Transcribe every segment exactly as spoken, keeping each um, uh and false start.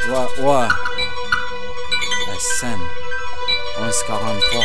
Ouais, ouais. S N onze quarante-trois.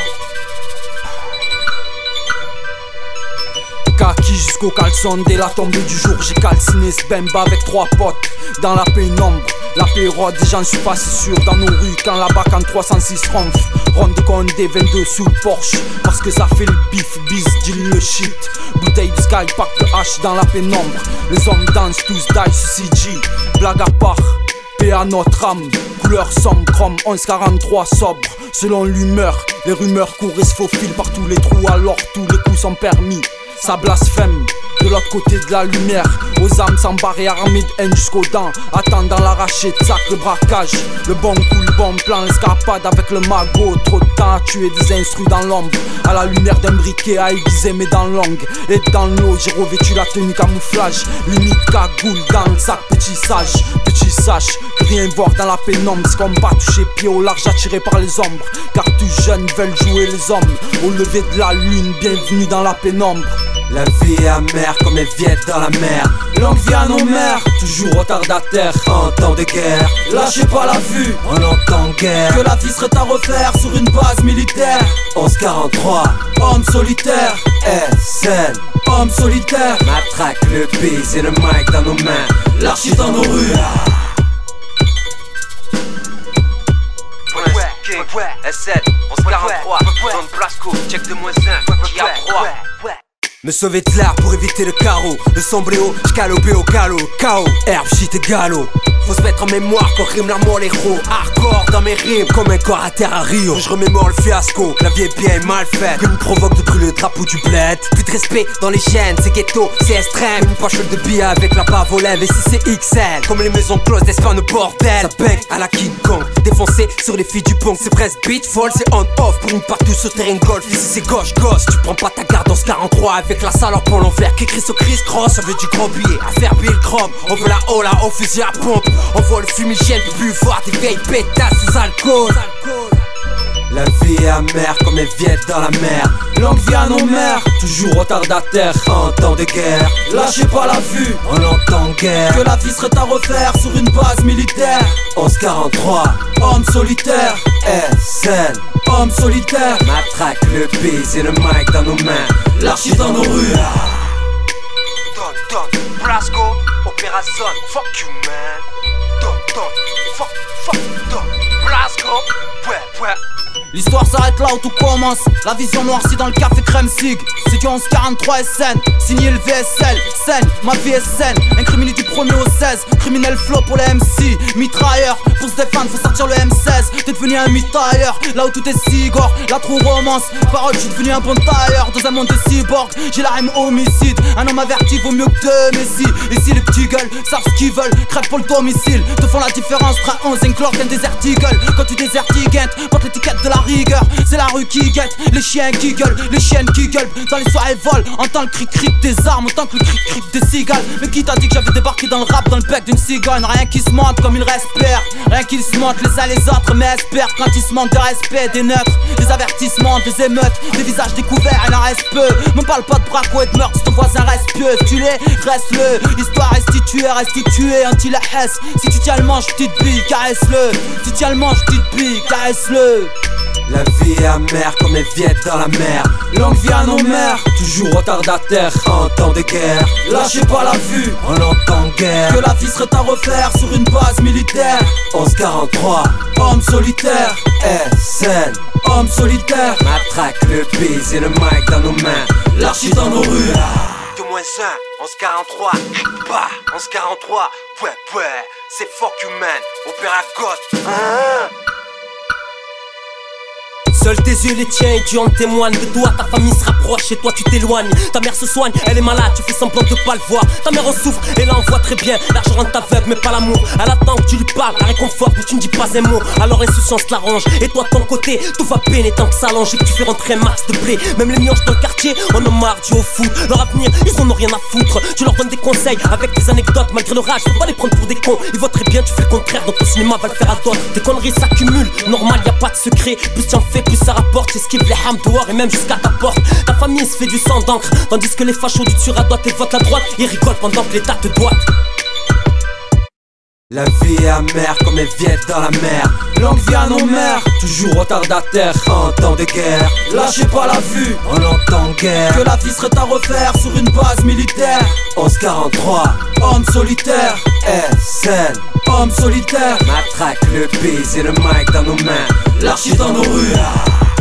Kaki jusqu'au caleçon, dès la tombée du jour, j'ai calciné ce bemba avec trois potes dans la pénombre. La pérode, j'en suis pas si sûr dans nos rues quand la bac en trois cent six ronfle. Ronde Condé vingt-deux sous le Porsche parce que ça fait le bif, bis, deal le shit. Bouteille de Sky, pack de hache dans la pénombre. Les hommes dansent tous die sur C G. Blague à part, paix à notre âme. Couleur sombre, chrome, onze quarante-trois sobre. Selon l'humeur, les rumeurs courent et se faufilent par tous les trous. Alors tous les coups sont permis, ça blasphème. De l'autre côté de la lumière, aux âmes s'embarrer armées de haine jusqu'aux dents. Attendant l'arraché de sac, le braquage. Le bon coup, le bon plan, l'escapade avec le magot. Trop de temps à tuer des instrus dans l'ombre. À la lumière d'un briquet à aiguiser mes dents longues. Et dans l'eau, j'ai revêtu la tenue camouflage. Limite cagoule dans le sac, petit sage. Petit sage, que rien voir dans la pénombre. C'est comme pas toucher pied au large attiré par les ombres. Car tous jeunes veulent jouer les hommes. Au lever de la lune, bienvenue dans la pénombre. La vie est amère comme elle vient dans la mer. Longue vie à nos mères, toujours retardataire. En temps de guerre, lâchez pas la vue, on entend guerre. Que la vie serait à refaire sur une base militaire. Onze quarante-trois, homme solitaire. S N, homme solitaire. Matraque le bise et le mic dans nos mains. L'archive dans nos rues. S N, onze quarante-trois, zone Blasco, check de moins un, qui a trois. Me sauver de l'air pour éviter le carreau. Le sombréo, j'calopé au galop. K O, herbe, shit et galop. Faut se mettre en mémoire quand rime l'amour les héros. Hardcore dans mes rimes, comme un corps à terre à Rio. Je remémore le fiasco, la vie est bien et mal faite. Que me provoque de brûler le drapeau du bled. Plus de respect dans les chaînes, c'est ghetto, c'est extrême. Une pochette de billets avec la bave aux lèvres. Et si c'est X L, comme les maisons closes d'Espagne au bordel. Ça bang à la King Kong, défoncé sur les filles du pont. C'est presque beat fall, c'est on off pour une partout sur terrain golf. Ici c'est gauche gauche, tu prends pas ta garde dans ce quarante-trois. Avec la salle pour l'envers, qu'écrit au criss cross. Ça veut du gros billet, à faire billet le chrome. On veut la hola au fusil à pompe. On voit le fumigène pour plus voir des vieilles pétasses sous alcool. La vie est amère comme elle vient dans la mer. Longue vie à nos mères, toujours retardataire. En temps de guerre, lâchez pas la vue, on entend guerre. Que la vie serait à refaire sur une base militaire. Onze quarante-trois, homme solitaire. S N, homme solitaire. Matraque le bise et le mic dans nos mains. L'archive dans nos rues. Don, don, Blasco, Opéra Zone, fuck you man. Don, don, fuck, fuck, don, Blasco, ouais, ouais. L'histoire s'arrête là où tout commence. La vision noircie dans le café crème sig. C'est du onze quarante-trois S N, signé le V S L. Scène, ma vie est saine. Incriminé du premier au seize. Criminel flow pour les M C. Mitrailleur, pour se défendre faut sortir le M seize. T'es devenu un mitrailleur, là où tout est si gore. La true romance, parole j'suis devenu un bon tailleur. Dans un monde de cyborg, j'ai la rime homicide. Un homme averti vaut mieux que deux messi. Ici les petits gueules savent ce qu'ils veulent. Crèvent pour le domicile, te font la différence. Train onze, un chlore, qu'un désert eagle. Quand tu désertes, porte l'étiquette de la rigueur, c'est la rue qui guette, les chiens qui gueulent, les chiennes qui gueulent. Dans les soirées volent, entend le cric-cric des armes, autant que le cric-cric des cigales. Mais qui t'a dit que j'avais débarqué dans le rap, dans le bec d'une cigogne? Rien qui se monte comme ils respirent, rien qui se monte les uns les autres, mais espèrent quand ils se manquent de respect, des neutres, des avertissements, des émeutes, des visages découverts, il en reste peu. Me parle pas de braco et de meurtre, si ton voisin reste pieux, si tu l'es, reste-le. Histoire restituée, reste tué, anti-la-hesse. Si tu tiens le manche, petite bille, caresse-le. Si tu tiens le manche, petite bille, caresse-le. La vie est amère comme elle vient dans la mer. Longue vie à nos mères, toujours retardataire. En temps de guerre, lâchez pas la vue, on entend guerre. Que la vie serait à refaire sur une base militaire. Onze quarante-trois, homme solitaire. S N, homme solitaire. Matraque le bise et le mic dans nos mains. L'archive dans nos rues. deux moins un, onze quarante-trois, bah, onze quarante-trois, ouais, ouais, c'est fuck you man, Opéra God. Hein? Seuls tes yeux les tiens et tu en témoignes. De toi ta famille se rapproche et toi tu t'éloignes. Ta mère se soigne, elle est malade, tu fais semblant de pas le voir. Ta mère en souffre, elle en voit très bien. L'argent rend aveugle mais pas l'amour. Elle attend que tu lui parles, la réconforte mais tu ne dis pas un mot. Alors insouciance l'arrange, et toi de ton côté tout va peiner tant que ça allonge et que tu fais rentrer un max de blé. Même les mioches dans le quartier en ont marre du au foot. Leur avenir, ils en ont rien à foutre. Tu leur donnes des conseils avec des anecdotes malgré le rage. Faut pas les prendre pour des cons, ils voient très bien, tu fais le contraire. Dans ton cinéma va le faire à d'autres. Tes conneries s'accumulent, normal y a pas de secret. Plus tu en fais, plus ça rapporte. Esquive les hams dehors et même jusqu'à ta porte. Ta famille se fait du sang d'encre, tandis que les fachos du tueur à droite et votent la droite. Ils rigolent pendant que l'État te doite. La vie est amère comme elle vient dans la mer. Longue vie à nos mères, toujours retardataire en temps de guerre. Lâchez pas la vue, on entend guerre. Que la vie serait à refaire sur une base militaire. Onze quarante-trois, homme solitaire. S N, homme solitaire. Matraque le bise et le mic dans nos mains. L'archive dans nos rues.